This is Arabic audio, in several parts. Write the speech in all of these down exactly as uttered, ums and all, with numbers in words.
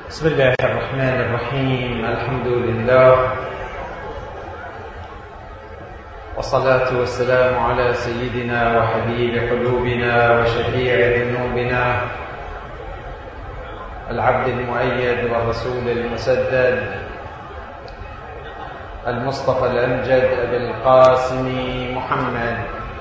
بسم الله الرحمن الرحيم. الحمد لله والصلاة والسلام على سيدنا وحبيب قلوبنا وشفيع ذنوبنا العبد المؤيد والرسول المسدد المصطفى الأمجد أبي القاسم محمد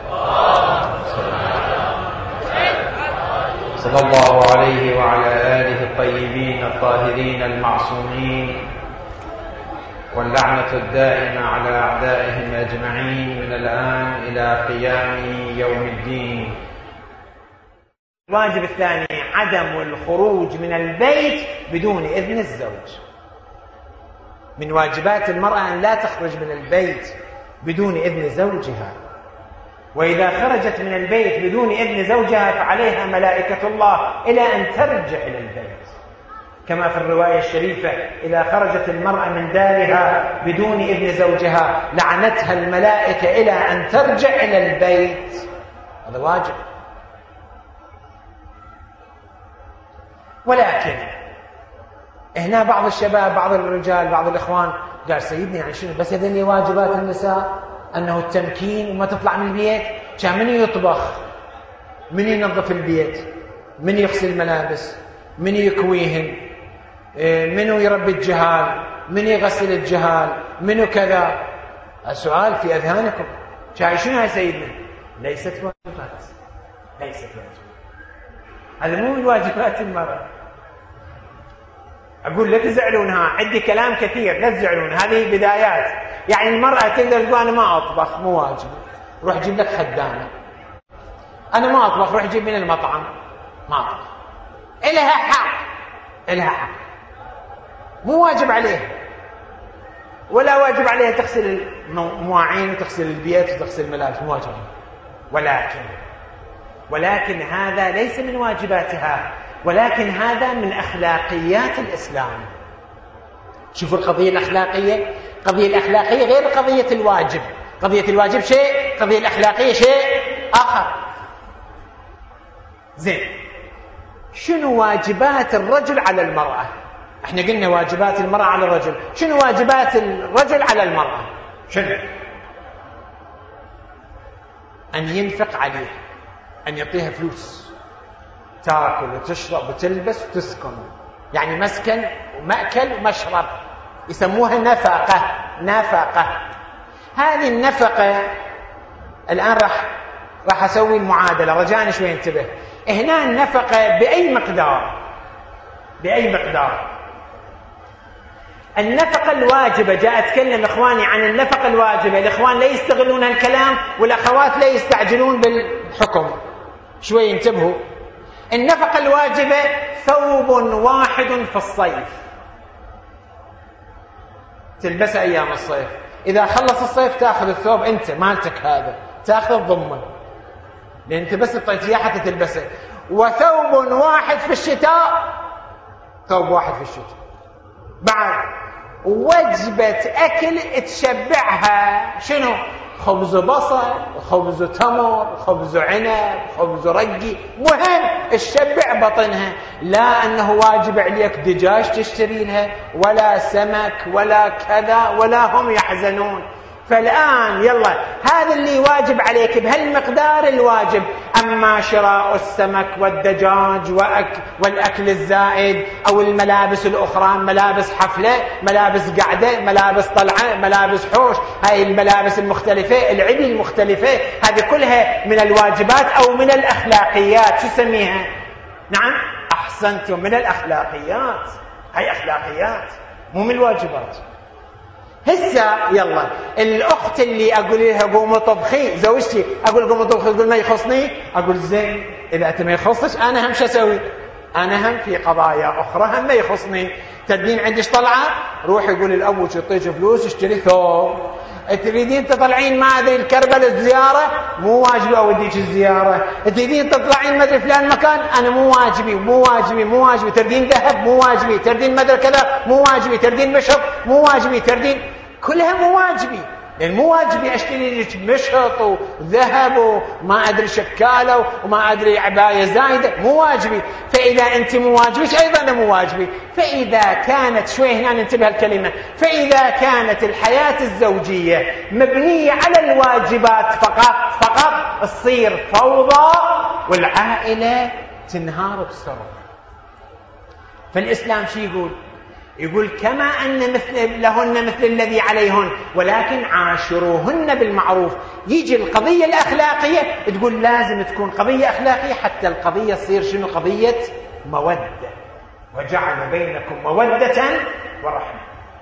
صلى الله عليه وعلى آله الطيبين الطاهرين المعصومين، واللعنة الدائمة على أعدائهم أجمعين من الآن إلى قيام يوم الدين. الواجب الثاني عدم الخروج من البيت بدون إذن الزوج. من واجبات المرأة أن لا تخرج من البيت بدون إذن زوجها، وإذا خرجت من البيت بدون إذن زوجها فعليها ملائكة الله إلى أن ترجع إلى البيت، كما في الرواية الشريفة: إذا خرجت المرأة من دارها بدون إذن زوجها لعنتها الملائكة إلى أن ترجع إلى البيت. هذا واجب. ولكن هنا بعض الشباب، بعض الرجال، بعض الإخوان قال: سيدنا يعني شنو بس هذني واجبات النساء؟ أنه التمكين وما تطلع من البيت. كان من يطبخ، من ينظف البيت، من يغسل الملابس، من يكويهن، منو يربي الجهال، من يغسل الجهال، منو كذا. السؤال في أذهانكم: شاي شنو يا سيدنا؟ ليست واجبات، ليست واجبات. هذا مو من واجبات المرأة. أقول لا تزعلونها، عندي كلام كثير، لا تزعلون، هذه بدايات. يعني المرأة تقدر تقول: أنا ما أطبخ، مو واجب، روح جيب لك خدامة. أنا ما أطبخ، روح جيب من المطعم، ما أطبخ. إلها حق، إلها حق، مو واجب عليها، ولا واجب عليها تغسل المواعين وتغسل البيت وتغسل الملابس، مو واجب. ولكن ولكن هذا ليس من واجباتها، ولكن هذا من أخلاقيات الإسلام. شوفوا القضية الأخلاقية، قضية الأخلاقية غير قضية الواجب. قضية الواجب شيء، قضية الأخلاقية شيء آخر. زين، شنو واجبات الرجل على المرأة؟ احنا قلنا واجبات المرأة على الرجل، شنو واجبات الرجل على المرأة؟ شنو؟ أن ينفق عليها، أن يعطيها فلوس تاكل وتشرب وتلبس وتسكن، يعني مسكن ومأكل ومشرب، يسموها نفقة. نفقة هذه النفقة الآن راح راح أسوي المعادلة، رجاء شوي انتبه. هنا النفقة بأي مقدار؟ بأي مقدار؟ النفقة الواجبة، جاء أتكلم إخواني عن النفقة الواجبة، الإخوان لا يستغلون الكلام والأخوات لا يستعجلون بالحكم، شوي انتبهوا. النفقة الواجبة ثوب واحد في الصيف تلبسه أيام الصيف، إذا خلص الصيف تأخذ الثوب أنت مالتك، هذا تأخذ ضمن، لأن أنت بس تعطيه إياه حتى تلبسه. وثوب واحد في الشتاء، ثوب واحد في الشتاء. بعد وجبة أكل تشبعها، شنو؟ خبز بصل، خبز تمر، خبز عنب، خبز رقي، مهم تشبع بطنها. لا أنه واجب عليك دجاج تشتري لها، ولا سمك، ولا كذا، ولا هم يحزنون. فالآن يلا، هذا اللي واجب عليك بهالمقدار الواجب. أما شراء السمك والدجاج والأكل الزائد أو الملابس الأخرى، ملابس حفلة، ملابس قعدة، ملابس طلعة، ملابس حوش، هاي الملابس المختلفة، العبي المختلفة، هذه كلها من الواجبات أو من الأخلاقيات. شو سميها؟ نعم أحسنتم، من الأخلاقيات. هاي أخلاقيات مو من الواجبات. هسه يلا الأخت اللي أقول لها قومي طبخي، زوجتي أقول قومي طبخي، تقول ما يخصني، أقول زين إذا أنت ما يخصش أنا هم شو أسوي؟ أنا هم في قضايا أخرى هم ما يخصني. تدين عندش طلعة، روح يقول الأبو يعطيك فلوس اشتري ثوب. تريدين تطلعين ما أدري الكربلاء الزيارة، مو واجبي أوديك الزيارة. تريدين تطلعين ما أدري فلان مكان، أنا مو واجبي مو واجبي مو واجبي. تردين ذهب مو واجبي، تردين ما أدري كذا مو واجبي، تردين مشط مو واجبي، تردين كلها مو واجبي. لأن مو واجبي أشتري لك مشط وذهب وما أدري شكالة وما أدري عباية زايدة، مو واجبي. فإذا أنت مو واجبك أيضا أنا مو واجبي. فإذا كانت شوي هنا ننتبه الكلمة، فإذا كانت الحياة الزوجية مبنية على الواجبات فقط فقط تصير فوضى والعائلة تنهار بسرعة. فالإسلام شو يقول؟ يقول كما أن مثل لهن مثل الذي عليهن ولكن عاشروهن بالمعروف. يجي القضية الأخلاقية تقول لازم تكون قضية أخلاقية حتى القضية تصير شنو؟ قضية مودة. وجعل بينكم مودة ورحمة.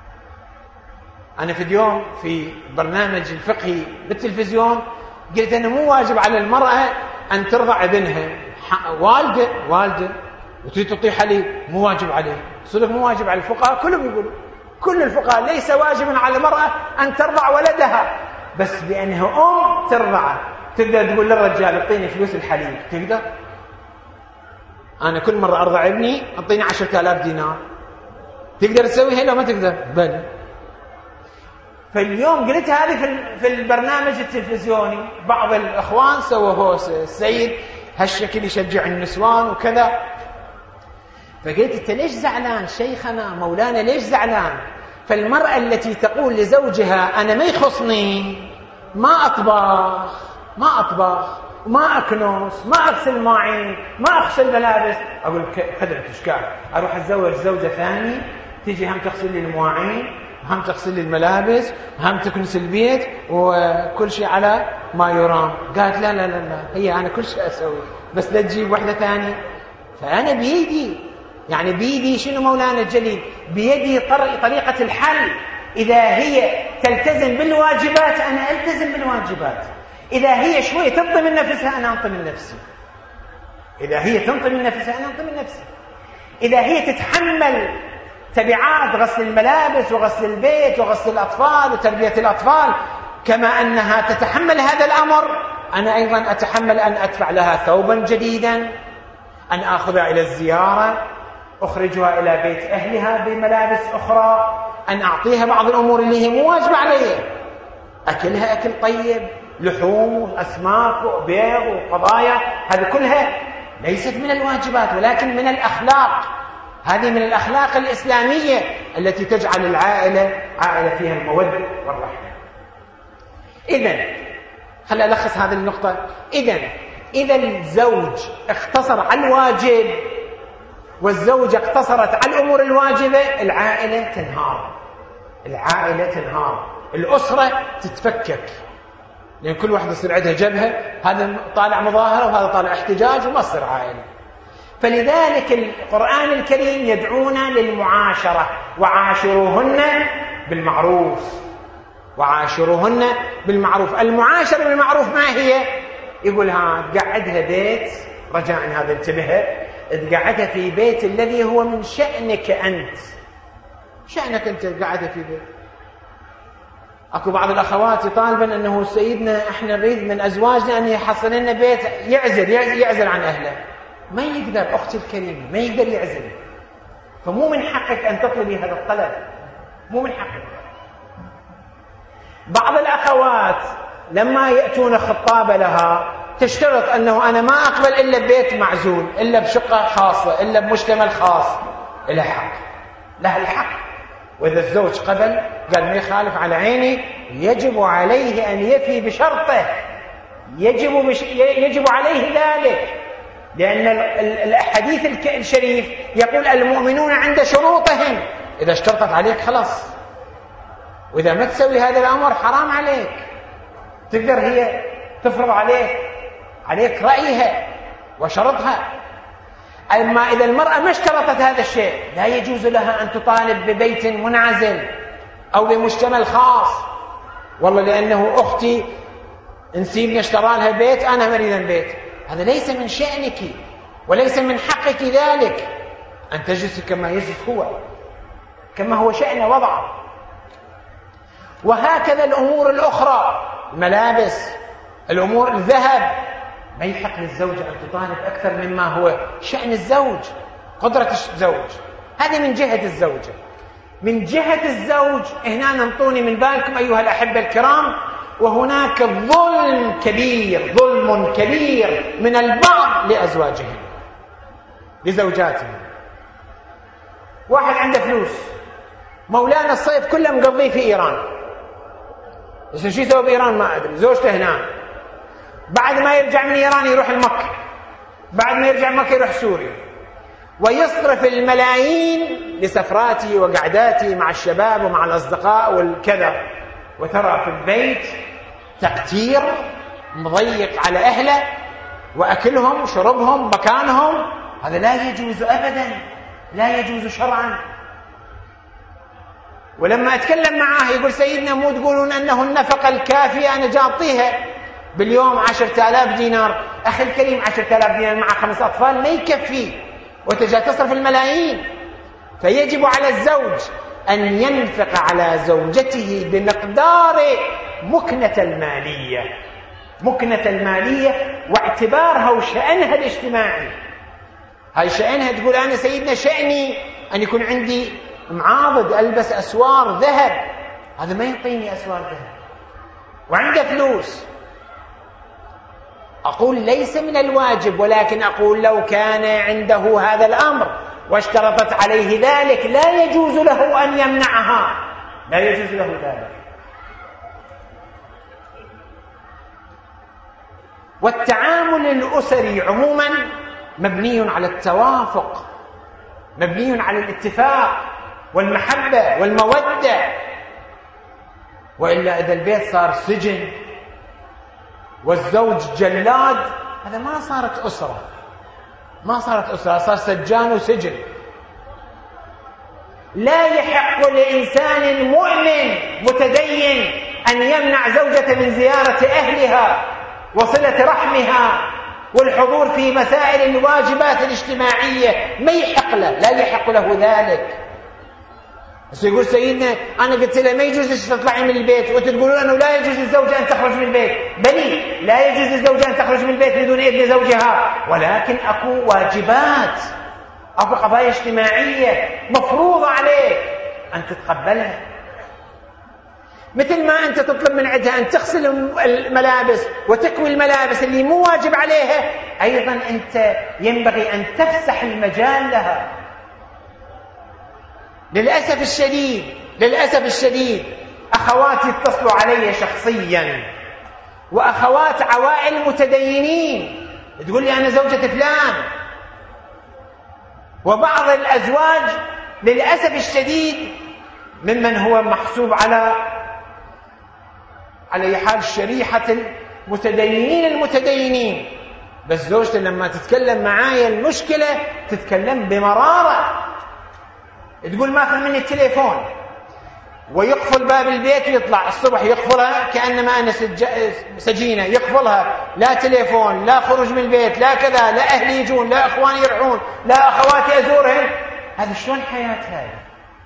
أنا في اليوم في برنامج الفقهي بالتلفزيون قلت أنه مو واجب على المرأة أن ترضع ابنها. والدة والدة وتريد تعطيه حليب مو واجب عليه. صدق مو واجب على الفقهاء كلهم يقولوا، كل الفقهاء ليس واجبا على المرأة أن ترضع ولدها، بس بأنها أم ترضعه. تقدر تقول للرجال اعطيني فلوس الحليب، تقدر؟ أنا كل مرة أرضع ابني أعطيني عشرة آلاف دينار، تقدر تسويها لو ما تقدر؟ بل. فاليوم قلت هذه في البرنامج التلفزيوني، بعض الأخوان سووا هوس السيد هالشكل يشجع النسوان وكذا. فقلت انت ليش زعلان شيخنا مولانا، ليش زعلان؟ فالمرأة التي تقول لزوجها أنا ما يخصني، ما أطبخ ما أطبخ ما أكنس ما أغسل ماعين ما أغسل ملابس، أقول خدمة إشكال، أروح أتزوج زوجة ثانية تيجي هم تغسل لي المواعين هم تغسل لي الملابس هم تكنس البيت وكل شيء على ما يرام. قالت لا لا لا لا هي أنا كل شيء أسوي بس لا تجيب واحدة ثانية. فأنا بيدي، يعني بيدي شنو مولانا الجليل؟ بيدي طريقة الحل. إذا هي تلتزم بالواجبات أنا ألتزم بالواجبات، إذا هي شوي تنطي من نفسها أنا أنطي من نفسي، إذا هي تنطي من نفسها أنا أنطي من نفسي، إذا هي تتحمل تبعات غسل الملابس وغسل البيت وغسل الأطفال وتربية الأطفال كما أنها تتحمل هذا الأمر، أنا أيضا أتحمل أن أدفع لها ثوبا جديدا، أن أخذها إلى الزيارة، أخرجها إلى بيت أهلها بملابس أخرى، أن أعطيها بعض الأمور اللي هي مو واجبة علي، أكلها أكل طيب، لحوم وأسماك وبيض وقضايا، هذه كلها ليست من الواجبات ولكن من الأخلاق. هذه من الأخلاق الإسلامية التي تجعل العائلة عائلة فيها المودة والرحمة. إذن خلينا ألخص هذه النقطة. إذن إذا الزوج اقتصر على الواجب والزوجة اقتصرت على الأمور الواجبة العائلة تنهار، العائلة تنهار، الأسرة تتفكك، لأن كل واحد يصير عندها جبهة، هذا طالع مظاهرة وهذا طالع احتجاج وما تصير عائلة. فلذلك القرآن الكريم يدعونا للمعاشرة، وعاشروهن بالمعروف، وعاشروهن بالمعروف. المعاشرة بالمعروف ما هي؟ يقول ها تقعدها بيت، رجاء هذا انتبه، تقعدها في بيت الذي هو من شأنك أنت، شأنك أنت قاعدة في بيت. أكو بعض الأخوات يطالبن أنه سيدنا إحنا نريد من أزواجنا أن يحصل لنا بيت يعزل يعزل عن أهله. ما يقدر أختي الكريمة، ما يقدر يعزل، فمو من حقك أن تطلبي هذا الطلب، مو من حقك. بعض الأخوات لما يأتون خطابة لها تشترط أنه أنا ما أقبل إلا ببيت معزول، إلا بشقة خاصة، إلا بمشتمل خاص. لها حق، لها الحق. وإذا الزوج قبل قال ما يخالف على عيني، يجب عليه أن يفي بشرطه، يجب, بش... يجب عليه ذلك، لأن الحديث الشريف يقول المؤمنون عند شروطهم، إذا اشترطت عليك خلاص، وإذا ما تسوي هذا الأمر حرام عليك. تقدر هي تفرض عليك عليك رأيها وشرطها. أما إذا المرأة ما اشترطت هذا الشيء لا يجوز لها أن تطالب ببيت منعزل أو بمشتمل خاص. والله لأنه أختي نسيبني اشترى لها بيت أنا مريدا بيت، هذا ليس من شأنك وليس من حقك ذلك، أن تجلس كما يجلس هو، كما هو شأن وضعه. وهكذا الأمور الأخرى، الملابس، الأمور، الذهب، ما يحق للزوجة أن تطالب أكثر مما هو شأن الزوج، قدرة الزوج، هذه من جهة الزوجة. من جهة الزوج هنا انطوني من بالكم أيها الأحبة الكرام، وهناك ظلم كبير، ظلم كبير من البعض لأزواجهم لزوجاتهم. واحد عنده فلوس، مولانا الصيف كله مقضيه في إيران، بس شو يسوي بإيران ما أدري، زوجته هنا، بعد ما يرجع من إيران يروح المكة، بعد ما يرجع مكة يروح سوريا، ويصرف الملايين لسفراته وقعداته مع الشباب ومع الأصدقاء والكذا، وترى في البيت تقتير مضيق على أهله وأكلهم شربهم مكانهم. هذا لا يجوز أبدا، لا يجوز شرعا. ولما أتكلم معاه يقول سيدنا مو تقولون أنه النفقة الكافية أنا جاطيها باليوم عشرة آلاف دينار. أخي الكريم عشرة آلاف دينار مع خمس أطفال ما يكفي، وتجا تصرف الملايين. فيجب على الزوج أن ينفق على زوجته بمقدار مكنة المالية، مكنة المالية واعتبارها وشأنها الاجتماعي. هاي شأنها، تقول أنا سيدنا شأني أن يكون عندي معاضد ألبس أسوار ذهب، هذا ما يعطيني أسوار ذهب وعنده فلوس. أقول ليس من الواجب، ولكن أقول لو كان عنده هذا الأمر واشترطت عليه ذلك لا يجوز له أن يمنعها، لا يجوز له ذلك. والتعامل الأسري عموما مبني على التوافق، مبني على الاتفاق والمحبة والمودة. وإلا إذا البيت صار سجن والزوج جلاد، هذا ما صارت أسرة، ما صارت أسرة، صار سجان وسجن. لا يحق لإنسان مؤمن متدين أن يمنع زوجته من زيارة أهلها وصلة رحمها والحضور في مسائل الواجبات الاجتماعية، ما يحق له، لا يحق له ذلك. بس يقول سيدنا أنا قلت له ما يجوز تطلعي من البيت، وتقولون أنه لا يجوز للزوجة أن تخرج من البيت. بلي لا يجوز للزوجة أن تخرج من البيت بدون إذن زوجها، ولكن أكو واجبات، أكو قضايا اجتماعية مفروضة عليك أن تتقبلها. مثل ما أنت تطلب من عندها أن تغسل الملابس وتكوي الملابس اللي مو واجب عليها، أيضا أنت ينبغي أن تفسح المجال لها. للأسف الشديد للأسف الشديد أخواتي اتصلوا علي شخصيا، وأخوات عوائل متدينين، تقول لي أنا زوجة فلان. وبعض الأزواج للأسف الشديد ممن هو محسوب على على حال شريحة المتدينين المتدينين، بس زوجته لما تتكلم معايا المشكلة تتكلم بمرارة، تقول ما أخذ مني التليفون، ويقفل باب البيت ويطلع الصبح يقفلها كأنما أنا سجينة، يقفلها، لا تليفون، لا خروج من البيت، لا كذا، لا أهلي يجون، لا أخواني يرعون، لا أخواتي أزورهم. هذا شلون حياة هذه؟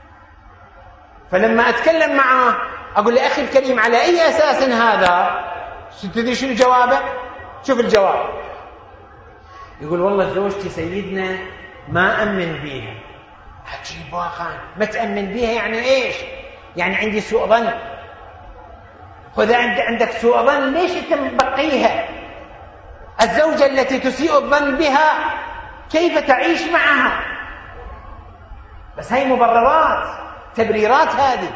فلما أتكلم معه أقول له أخي الكريم على أي أساس هذا؟ تدري شنو جوابه؟ شوف الجواب، يقول والله زوجتي سيدنا ما أمن بيها. عجيب واقعا، ما تأمن بيها يعني إيش؟ يعني عندي سوء ظن. خذ عندك سوء ظن، ليش أنت مبقيها؟ الزوجة التي تسيء الظن بها كيف تعيش معها؟ بس هاي مبررات، تبريرات هذه.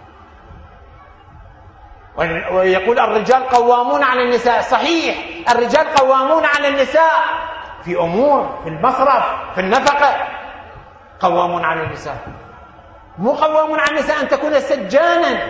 ويقول الرجال قوامون على النساء، صحيح الرجال قوامون على النساء في أمور، في المصرف، في النفقة، قوامون على النساء. مو قوامون على النساء أن تكون سجانا،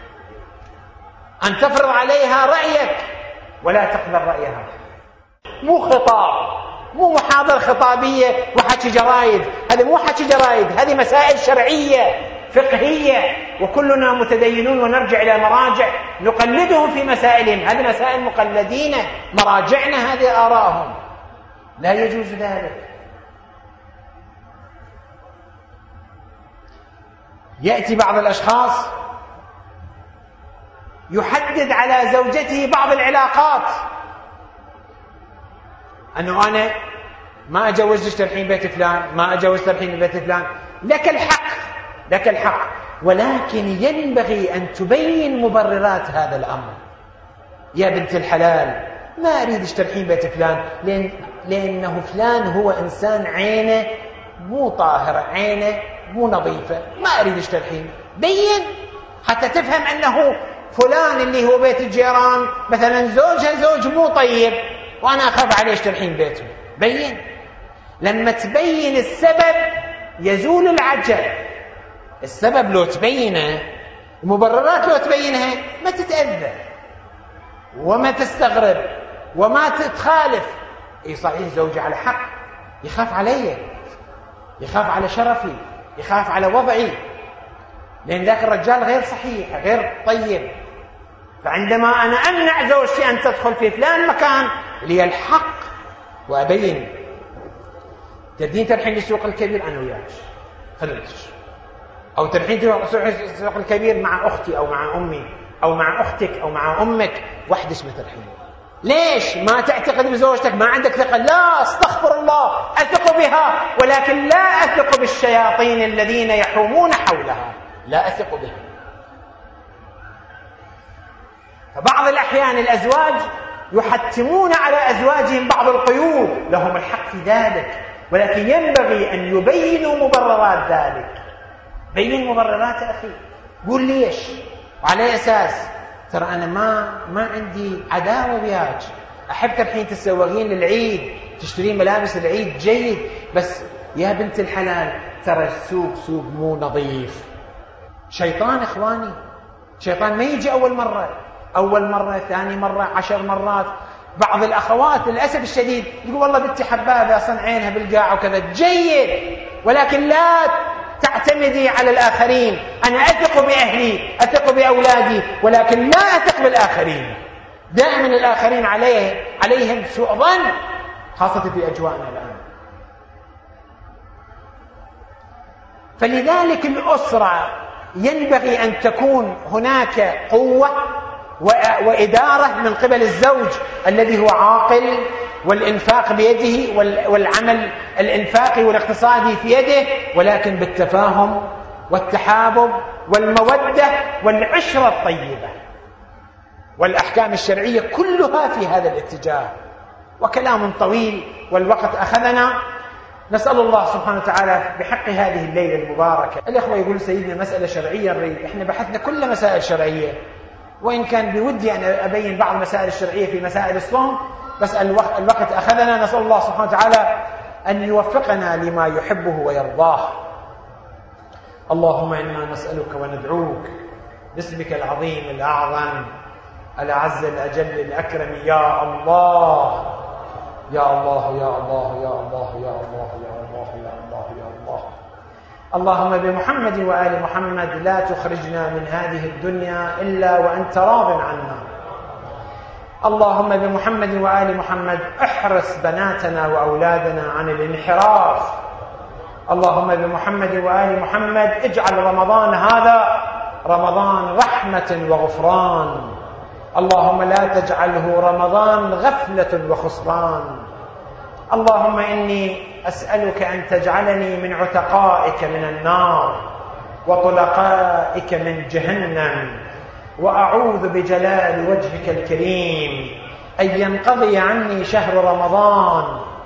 أن تفرض عليها رأيك ولا تقبل رأيها. مو خطاب، مو محاضرة خطابية وحكي جرايد، هذه مو حكي جرايد، هذه مسائل شرعية فقهية، وكلنا متدينون ونرجع إلى مراجع نقلدهم في مسائلهم. هذه مسائل مقلدين، مراجعنا هذه آراءهم، لا يجوز ذلك. يأتي بعض الأشخاص يحدد على زوجته بعض العلاقات، أنه أنا ما أجوزش ترحين بيت فلان، ما أجوز ترحين بيت فلان. لك الحق لك الحق، ولكن ينبغي أن تبين مبررات هذا الأمر. يا بنت الحلال، ما أريد ترحين بيت فلان لأن لأنه فلان هو إنسان عينه مو طاهرة، عينه مو نظيفة، ما أريد ترحين. بين حتى تفهم أنه فلان اللي هو بيت الجيران مثلا زوجها زوج مو طيب وأنا أخاف عليه ترحين بيته. بين. لما تبين السبب يزول العجل. السبب لو تبينه، المبررات لو تبينها، ما تتأذى وما تستغرب وما تتخالف. اي صحيح زوجي على حق، يخاف علي، يخاف على شرفي، يخاف على وضعي، لأن ذاك الرجال غير صحيح غير طيب. فعندما أنا أمنع زوجتي أن تدخل في فلان مكان لي الحق وأبين. تدين ترحين للسوق الكبير أنا وياك خلص، أو ترحين السوق الكبير مع أختي أو مع أمي أو مع أختك أو مع أمك، وحدك ما ترحين. ليش ما تعتقد بزوجتك؟ ما عندك ثقة؟ لا، استغفر الله، أثق بها، ولكن لا أثق بالشياطين الذين يحومون حولها، لا أثق بها. فبعض الأحيان الأزواج يحتمون على أزواجهم بعض القيود، لهم الحق في ذلك، ولكن ينبغي أن يبينوا مبررات ذلك. بين مبررات أخي، قول ليش وعلى أساس. ترى أنا ما ما عندي عداوة وياك، أحب ترحين تسوقين للعيد، تشترين ملابس العيد جيد، بس يا بنت الحلال ترى السوق سوق مو نظيف. شيطان إخواني، شيطان ما يجي أول مرة، أول مرة ثاني مرة عشر مرات. بعض الأخوات للأسف الشديد يقول والله بنتي حبابة أصلا عينها بالقاع وكذا، جيد، ولكن لا تعتمدي على الآخرين. أنا أثق بأهلي، أثق بأولادي، ولكن لا أثق بالآخرين. دائما الآخرين عليه عليهم سوء ظن، خاصة في أجواءنا الآن. فلذلك الأسرة ينبغي أن تكون هناك قوة وإدارة من قبل الزوج الذي هو عاقل، والإنفاق بيده، والعمل الإنفاقي والاقتصادي في يده، ولكن بالتفاهم والتحابب والمودة والعشرة الطيبة. والأحكام الشرعية كلها في هذا الاتجاه. وكلام طويل والوقت أخذنا. نسأل الله سبحانه وتعالى بحق هذه الليلة المباركة. الأخوة يقول سيدنا مسألة شرعية الريب، إحنا بحثنا كل مسائل شرعية، وإن كان بودي أن أبين بعض المسائل الشرعية في مسائل الصوم، بس الوقت أخذنا. نسأل الله سبحانه وتعالى أن يوفقنا لما يحبه ويرضاه. اللهم إنا نسألك وندعوك باسمك العظيم الأعظم الأعز الأجل الأكرم، يا الله يا الله يا الله يا الله يا الله يا الله يا الله يا الله. اللهم بمحمد وآل محمد لا تخرجنا من هذه الدنيا إلا وأنت راض عنا. اللهم بمحمد وآل محمد احرس بناتنا وأولادنا عن الانحراف. اللهم بمحمد وآل محمد اجعل رمضان هذا رمضان رحمة وغفران. اللهم لا تجعله رمضان غفلة وخسران. اللهم إني أسألك أن تجعلني من عتقائك من النار وطلقائك من جهنم، وأعوذ بجلال وجهك الكريم أن ينقضي عني شهر رمضان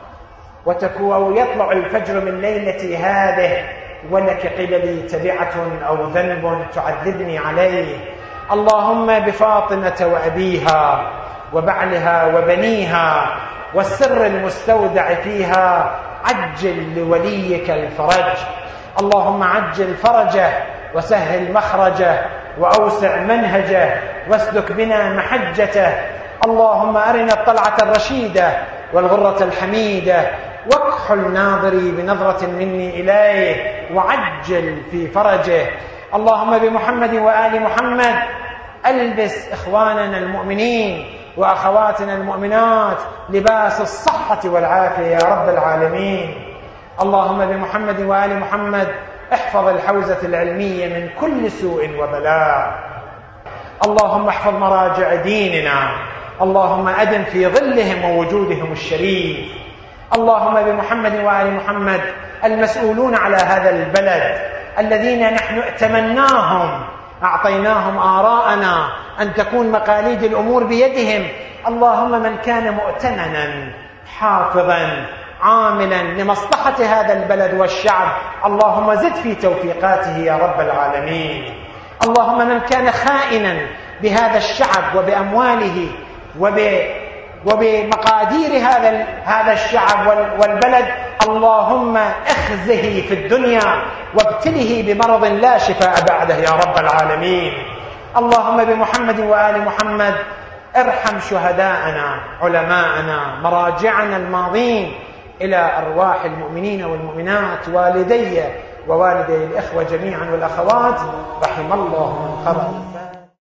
وتكون يطلع الفجر من ليلتي هذه ولك قبلي تبعة أو ذنب تعذبني عليه. اللهم بفاطمة وأبيها وبعلها وبنيها والسر المستودع فيها عجل لوليك الفرج. اللهم عجل فرجه وسهل مخرجه وأوسع منهجه واسلك بنا محجته. اللهم أرنا الطلعة الرشيدة والغرة الحميدة، واكحل ناظري بنظرة مني إليه وعجل في فرجه. اللهم بمحمد وآل محمد ألبس إخواننا المؤمنين وأخواتنا المؤمنات لباس الصحة والعافية يا رب العالمين. اللهم بمحمد وآل محمد احفظ الحوزة العلمية من كل سوء وبلاء. اللهم احفظ مراجع ديننا. اللهم أدم في ظلهم ووجودهم الشريف. اللهم بمحمد وآل محمد المسؤولون على هذا البلد الذين نحن ائتمناهم أعطيناهم آراءنا أن تكون مقاليد الأمور بيدهم. اللهم من كان مؤتمنا حافظا عاملا لمصلحة هذا البلد والشعب، اللهم زد في توفيقاته يا رب العالمين. اللهم من كان خائنا بهذا الشعب وبأمواله وب وبمقادير هذا هذا الشعب والبلد، اللهم اخزه في الدنيا وابتله بمرض لا شفاء بعده يا رب العالمين. اللهم بمحمد وآل محمد ارحم شهداءنا علماءنا مراجعنا الماضين، إلى أرواح المؤمنين والمؤمنات، والدي ووالدي الإخوة جميعا والأخوات، رحم الله من قبل.